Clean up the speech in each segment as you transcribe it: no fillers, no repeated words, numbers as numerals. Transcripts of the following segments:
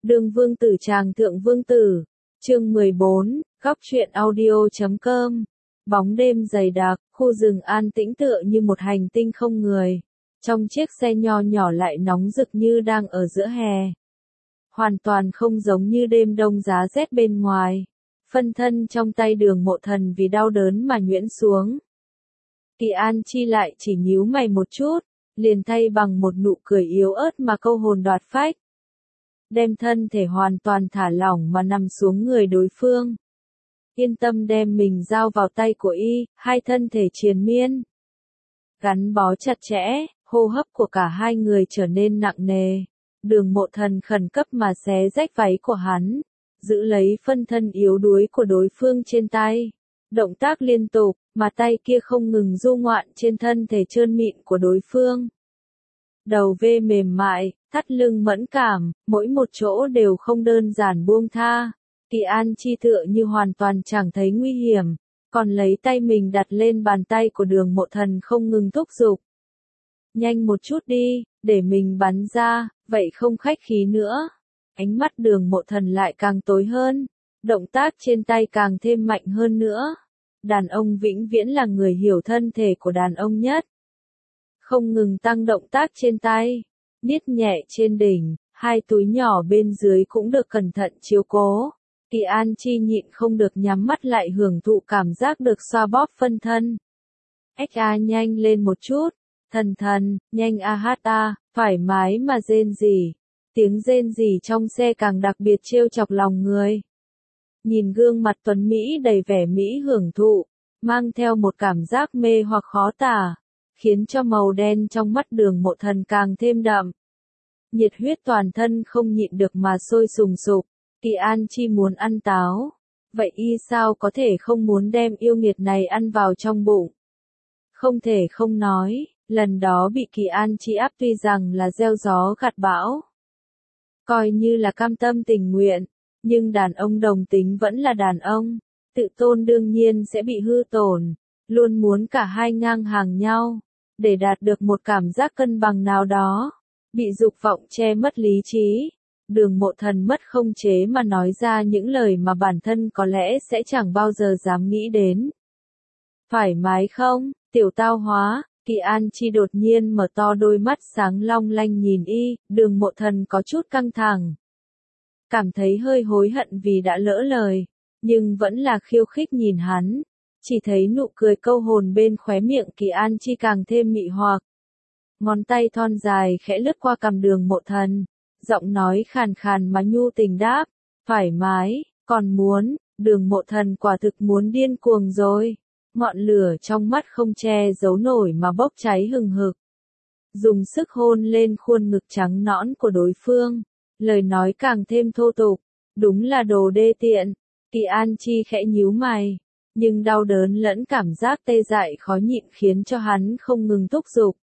Đường vương tử tràng thượng vương tử. Chương 14, góc truyện audio.com. Bóng đêm dày đặc, khu rừng an tĩnh tựa như một hành tinh không người. Trong chiếc xe nho nhỏ lại nóng rực như đang ở giữa hè. Hoàn toàn không giống như đêm đông giá rét bên ngoài. Phân thân trong tay Đường Mộ Thần vì đau đớn mà nhuyễn xuống. Kỳ An Chi lại chỉ nhíu mày một chút, liền thay bằng một nụ cười yếu ớt mà câu hồn đoạt phách. Đem thân thể hoàn toàn thả lỏng mà nằm xuống người đối phương. Yên tâm đem mình giao vào tay của y, hai thân thể triền miên. Gắn bó chặt chẽ, hô hấp của cả hai người trở nên nặng nề. Đường Mộ Thần khẩn cấp mà xé rách váy của hắn, giữ lấy phân thân yếu đuối của đối phương trên tay. Động tác liên tục, mà tay kia không ngừng du ngoạn trên thân thể trơn mịn của đối phương. Đầu vê mềm mại, thắt lưng mẫn cảm, mỗi một chỗ đều không đơn giản buông tha. Kỳ An Chi tựa như hoàn toàn chẳng thấy nguy hiểm, còn lấy tay mình đặt lên bàn tay của Đường Mộ Thần không ngừng thúc giục. Nhanh một chút đi, để mình bắn ra, vậy không khách khí nữa. Ánh mắt Đường Mộ Thần lại càng tối hơn, động tác trên tay càng thêm mạnh hơn nữa. Đàn ông vĩnh viễn là người hiểu thân thể của đàn ông nhất. Không ngừng tăng động tác trên tay, niết nhẹ trên đỉnh, hai túi nhỏ bên dưới cũng được cẩn thận chiếu cố. Kỳ An Chi nhịn không được nhắm mắt lại hưởng thụ cảm giác được xoa bóp phân thân. Nhanh lên một chút, thần, nhanh thoải mái mà rên rỉ. Tiếng rên rỉ trong xe càng đặc biệt trêu chọc lòng người. Nhìn gương mặt tuấn Mỹ đầy vẻ Mỹ hưởng thụ, mang theo một cảm giác mê hoặc khó tả, khiến cho màu đen trong mắt Đường Mộ Thần càng thêm đậm. Nhiệt huyết toàn thân không nhịn được mà sôi sùng sục. Kỳ An Chi muốn ăn táo, vậy y sao có thể không muốn đem yêu nghiệt này ăn vào trong bụng. Không thể không nói, lần đó bị Kỳ An Chi áp tuy rằng là gieo gió gặt bão, coi như là cam tâm tình nguyện, nhưng đàn ông đồng tính vẫn là đàn ông, tự tôn đương nhiên sẽ bị hư tổn, luôn muốn cả hai ngang hàng nhau, để đạt được một cảm giác cân bằng nào đó, bị dục vọng che mất lý trí. Đường Mộ Thần mất không chế mà nói ra những lời mà bản thân có lẽ sẽ chẳng bao giờ dám nghĩ đến. Thoải mái không, tiểu tao hóa? Kỳ An Chi đột nhiên mở to đôi mắt sáng long lanh nhìn y, Đường Mộ Thần có chút căng thẳng. Cảm thấy hơi hối hận vì đã lỡ lời, nhưng vẫn là khiêu khích nhìn hắn. Chỉ thấy nụ cười câu hồn bên khóe miệng Kỳ An Chi càng thêm mị hoặc. Ngón tay thon dài khẽ lướt qua cằm Đường Mộ Thần, giọng nói khàn khàn mà nhu tình đáp, thoải mái, còn muốn. Đường Mộ Thần quả thực muốn điên cuồng rồi. Ngọn lửa trong mắt không che giấu nổi mà bốc cháy hừng hực. Dùng sức hôn lên khuôn ngực trắng nõn của đối phương, lời nói càng thêm thô tục, đúng là đồ đê tiện. Kỳ An Chi khẽ nhíu mày, nhưng đau đớn lẫn cảm giác tê dại khó nhịn khiến cho hắn không ngừng thúc giục.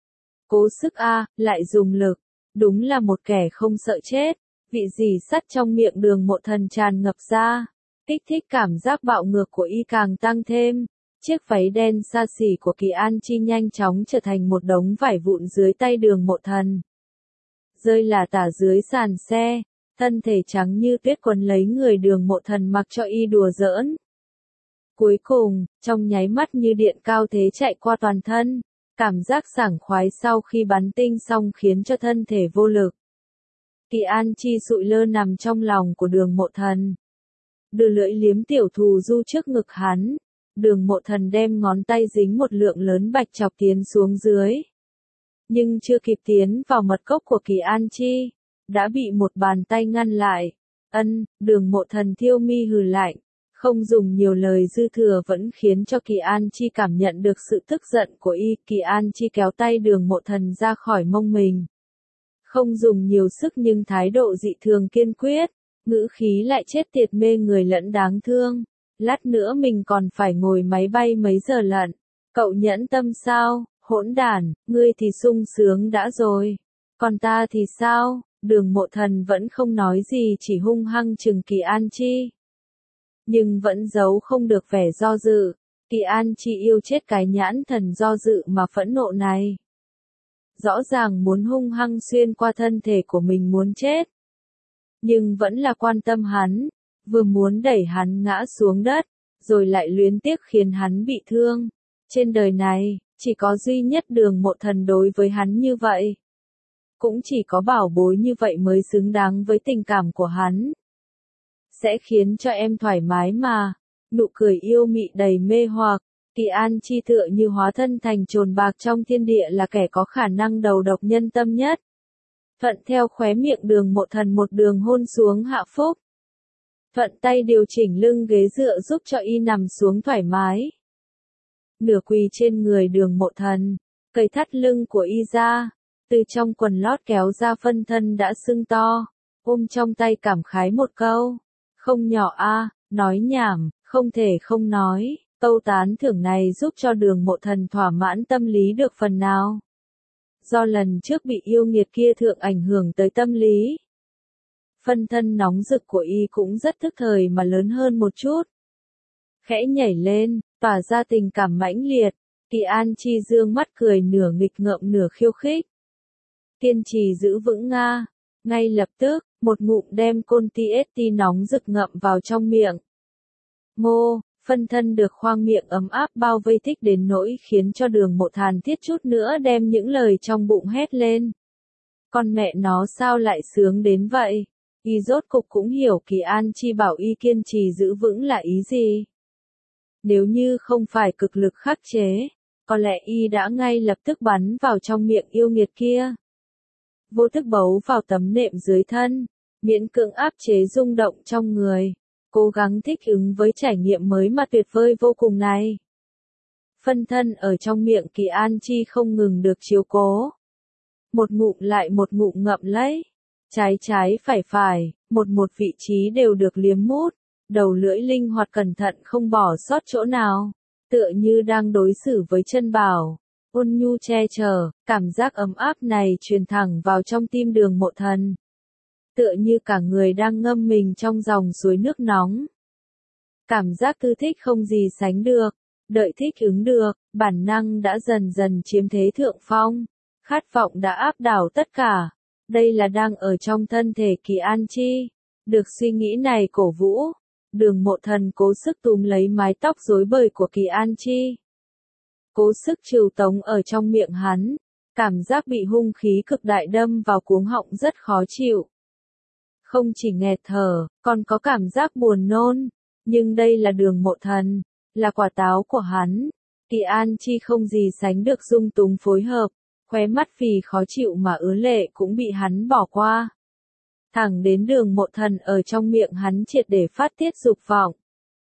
Cố sức lại dùng lực, đúng là một kẻ không sợ chết. Vị dì sắt trong miệng Đường Mộ Thần tràn ngập ra, kích thích cảm giác bạo ngược của y càng tăng thêm. Chiếc váy đen xa xỉ của Kỳ An Chi nhanh chóng trở thành một đống vải vụn dưới tay Đường Mộ Thần. Rơi là tả dưới sàn xe, thân thể trắng như tuyết quấn lấy người Đường Mộ Thần mặc cho y đùa giỡn. Cuối cùng, trong nháy mắt như điện cao thế chạy qua toàn thân, cảm giác sảng khoái sau khi bắn tinh xong khiến cho thân thể vô lực. Kỳ An Chi sụi lơ nằm trong lòng của Đường Mộ Thần, đưa lưỡi liếm tiểu thù du trước ngực hắn. Đường Mộ Thần đem ngón tay dính một lượng lớn bạch chọc tiến xuống dưới. Nhưng chưa kịp tiến vào mật cốc của Kỳ An Chi, đã bị một bàn tay ngăn lại. Đường Mộ Thần thiêu mi hừ lạnh, không dùng nhiều lời dư thừa vẫn khiến cho Kỳ An Chi cảm nhận được sự tức giận của y. Kỳ An Chi kéo tay Đường Mộ Thần ra khỏi mông mình. Không dùng nhiều sức nhưng thái độ dị thường kiên quyết, ngữ khí lại chết tiệt mê người lẫn đáng thương. Lát nữa mình còn phải ngồi máy bay mấy giờ lận. Cậu nhẫn tâm sao, hỗn đản, ngươi thì sung sướng đã rồi. Còn ta thì sao? Đường Mộ Thần vẫn không nói gì chỉ hung hăng chừng Kỳ An Chi. Nhưng vẫn giấu không được vẻ do dự. Kỳ An Chi yêu chết cái nhãn thần do dự mà phẫn nộ này. Rõ ràng muốn hung hăng xuyên qua thân thể của mình muốn chết. nhưng vẫn là quan tâm hắn, vừa muốn đẩy hắn ngã xuống đất, rồi lại luyến tiếc khiến hắn bị thương. Trên đời này, chỉ có duy nhất Đường Mộ Thần đối với hắn như vậy. Cũng chỉ có bảo bối như vậy mới xứng đáng với tình cảm của hắn. Sẽ khiến cho em thoải mái mà. Nụ cười yêu mị đầy mê hoặc. Kỳ An Chi tựa như hóa thân thành trồn bạc trong thiên địa, là kẻ có khả năng đầu độc nhân tâm nhất. Thuận theo khóe miệng Đường Mộ Thần một đường hôn xuống hạ phúc. Thuận tay điều chỉnh lưng ghế dựa giúp cho y nằm xuống thoải mái. Nửa quỳ trên người Đường Mộ Thần, cởi thắt lưng của y ra, từ trong quần lót kéo ra phân thân đã sưng to, ôm trong tay cảm khái một câu. Không nhỏ a, nói nhảm, không thể không nói. Câu tán thưởng này giúp cho Đường Mộ Thần thỏa mãn tâm lý được phần nào. Do lần trước bị yêu nghiệt kia thượng ảnh hưởng tới tâm lý. Phân thân nóng rực của y cũng rất thức thời mà lớn hơn một chút. Khẽ nhảy lên, tỏa ra tình cảm mãnh liệt. Kỳ An Chi dương mắt cười nửa nghịch ngợm nửa khiêu khích. Kiên trì giữ vững Nga. Ngay lập tức, một ngụm đem côn TST nóng rực ngậm vào trong miệng. Ngô, phân thân được khoang miệng ấm áp bao vây thích đến nỗi khiến cho Đường Mộ Thần thiết chút nữa đem những lời trong bụng hét lên. Con mẹ nó sao lại sướng đến vậy? Y rốt cục cũng hiểu Kỳ An Chi bảo y kiên trì giữ vững là ý gì. Nếu như không phải cực lực khắc chế, có lẽ y đã ngay lập tức bắn vào trong miệng yêu nghiệt kia. Vô thức bấu vào tấm nệm dưới thân, miễn cưỡng áp chế rung động trong người, cố gắng thích ứng với trải nghiệm mới mà tuyệt vời vô cùng này. Phân thân ở trong miệng Kỳ An Chi không ngừng được chiếu cố. Một ngụm lại một ngụm ngậm lấy, trái trái phải phải, một vị trí đều được liếm mút, đầu lưỡi linh hoạt cẩn thận không bỏ sót chỗ nào, tựa như đang đối xử với chân bảo. Ôn nhu che chở, cảm giác ấm áp này truyền thẳng vào trong tim Đường Mộ Thần. Tựa như cả người đang ngâm mình trong dòng suối nước nóng. Cảm giác thư thích không gì sánh được, đợi thích ứng được, bản năng đã dần dần chiếm thế thượng phong, khát vọng đã áp đảo tất cả. Đây là đang ở trong thân thể Kỳ An Chi. Được suy nghĩ này cổ vũ, Đường Mộ Thần cố sức túm lấy mái tóc rối bời của Kỳ An Chi. Cố sức trừu tống ở trong miệng hắn, cảm giác bị hung khí cực đại đâm vào cuống họng rất khó chịu. Không chỉ nghẹt thở, còn có cảm giác buồn nôn, nhưng đây là Đường Mộ Thần, là quả táo của hắn. Kỳ An Chi không gì sánh được dung túng phối hợp, khóe mắt vì khó chịu mà ứa lệ cũng bị hắn bỏ qua. Thẳng đến Đường Mộ Thần ở trong miệng hắn triệt để phát tiết dục vọng.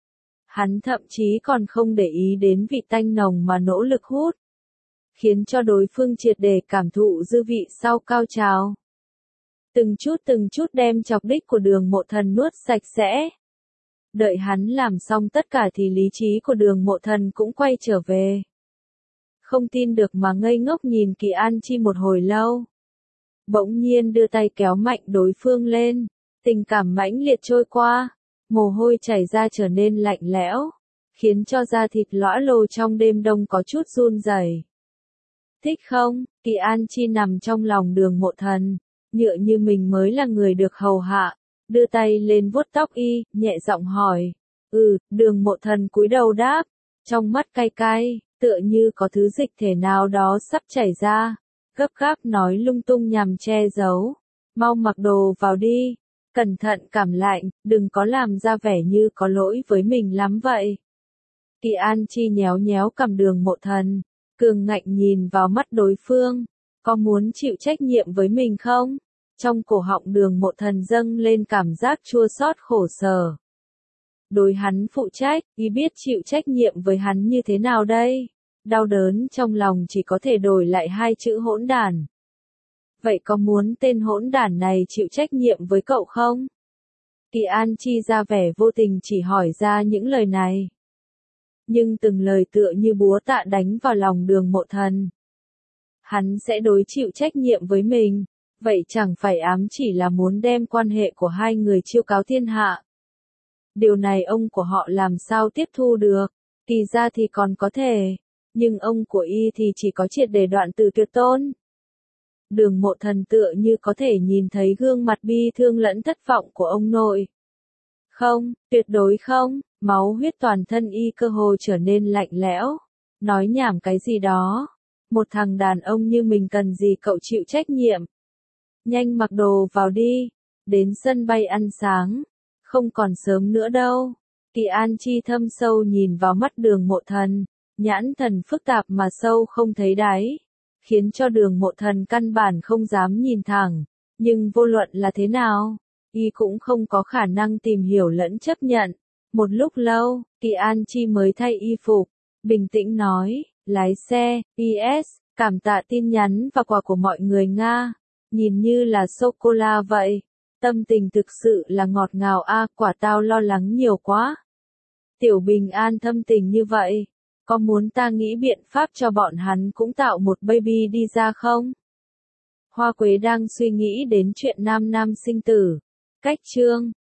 Hắn thậm chí còn không để ý đến vị tanh nồng mà nỗ lực hút, khiến cho đối phương triệt để cảm thụ dư vị sau cao trào. Từng chút đem chọc đích của Đường Mộ Thần nuốt sạch sẽ. Đợi hắn làm xong tất cả thì lý trí của Đường Mộ Thần cũng quay trở về. Không tin được mà ngây ngốc nhìn Kỳ An Chi một hồi lâu. Bỗng nhiên đưa tay kéo mạnh đối phương lên, tình cảm mãnh liệt trôi qua. Mồ hôi chảy ra trở nên lạnh lẽo, khiến cho da thịt lõa lồ trong đêm đông có chút run rẩy. Thích không? Kỳ An Chi nằm trong lòng Đường Mộ Thần, nhựa như mình mới là người được hầu hạ, đưa tay lên vuốt tóc y, nhẹ giọng hỏi. Đường Mộ Thần cúi đầu đáp, trong mắt cay cay, tựa như có thứ dịch thể nào đó sắp chảy ra, gấp gáp nói lung tung nhằm che giấu. Mau mặc đồ vào đi. Cẩn thận cảm lạnh, đừng có làm ra vẻ như có lỗi với mình lắm vậy. Kỳ An Chi nhéo nhéo cằm Đường Mộ Thần, cường ngạnh nhìn vào mắt đối phương, có muốn chịu trách nhiệm với mình không? Trong cổ họng Đường Mộ Thần dâng lên cảm giác chua xót khổ sở. Đối hắn phụ trách, y biết chịu trách nhiệm với hắn như thế nào đây? Đau đớn trong lòng chỉ có thể đổi lại hai chữ hỗn đản. Vậy có muốn tên hỗn đản này chịu trách nhiệm với cậu không? Kỳ An Chi ra vẻ vô tình chỉ hỏi ra những lời này. Nhưng từng lời tựa như búa tạ đánh vào lòng Đường Mộ Thần. Hắn sẽ đối chịu trách nhiệm với mình, vậy chẳng phải ám chỉ là muốn đem quan hệ của hai người chiêu cáo thiên hạ. Điều này ông của họ làm sao tiếp thu được, kỳ ra thì còn có thể, nhưng ông của y thì chỉ có triệt để đoạn từ tuyệt tôn. Đường Mộ Thần tựa như có thể nhìn thấy gương mặt bi thương lẫn thất vọng của ông nội. Không, tuyệt đối không, máu huyết toàn thân y cơ hồ trở nên lạnh lẽo. Nói nhảm cái gì đó. Một thằng đàn ông như mình cần gì cậu chịu trách nhiệm. Nhanh mặc đồ vào đi. Đến sân bay ăn sáng. Không còn sớm nữa đâu. Kỳ An Chi thâm sâu nhìn vào mắt Đường Mộ Thần. Nhãn thần phức tạp mà sâu không thấy đáy. Khiến cho Đường Mộ Thần căn bản không dám nhìn thẳng. Nhưng vô luận là thế nào, y cũng không có khả năng tìm hiểu lẫn chấp nhận. Một lúc lâu, Kỳ An Chi mới thay y phục. Bình tĩnh nói, lái xe, PS, cảm tạ tin nhắn và quà của mọi người Nga. Nhìn như là sô-cô-la vậy. Tâm tình thực sự là ngọt ngào a, quả tao lo lắng nhiều quá. Tiểu Bình An thâm tình như vậy. Có muốn ta nghĩ biện pháp cho bọn hắn cũng tạo một baby đi ra không? Hoa Quế đang suy nghĩ đến chuyện nam nam sinh tử. Cách chương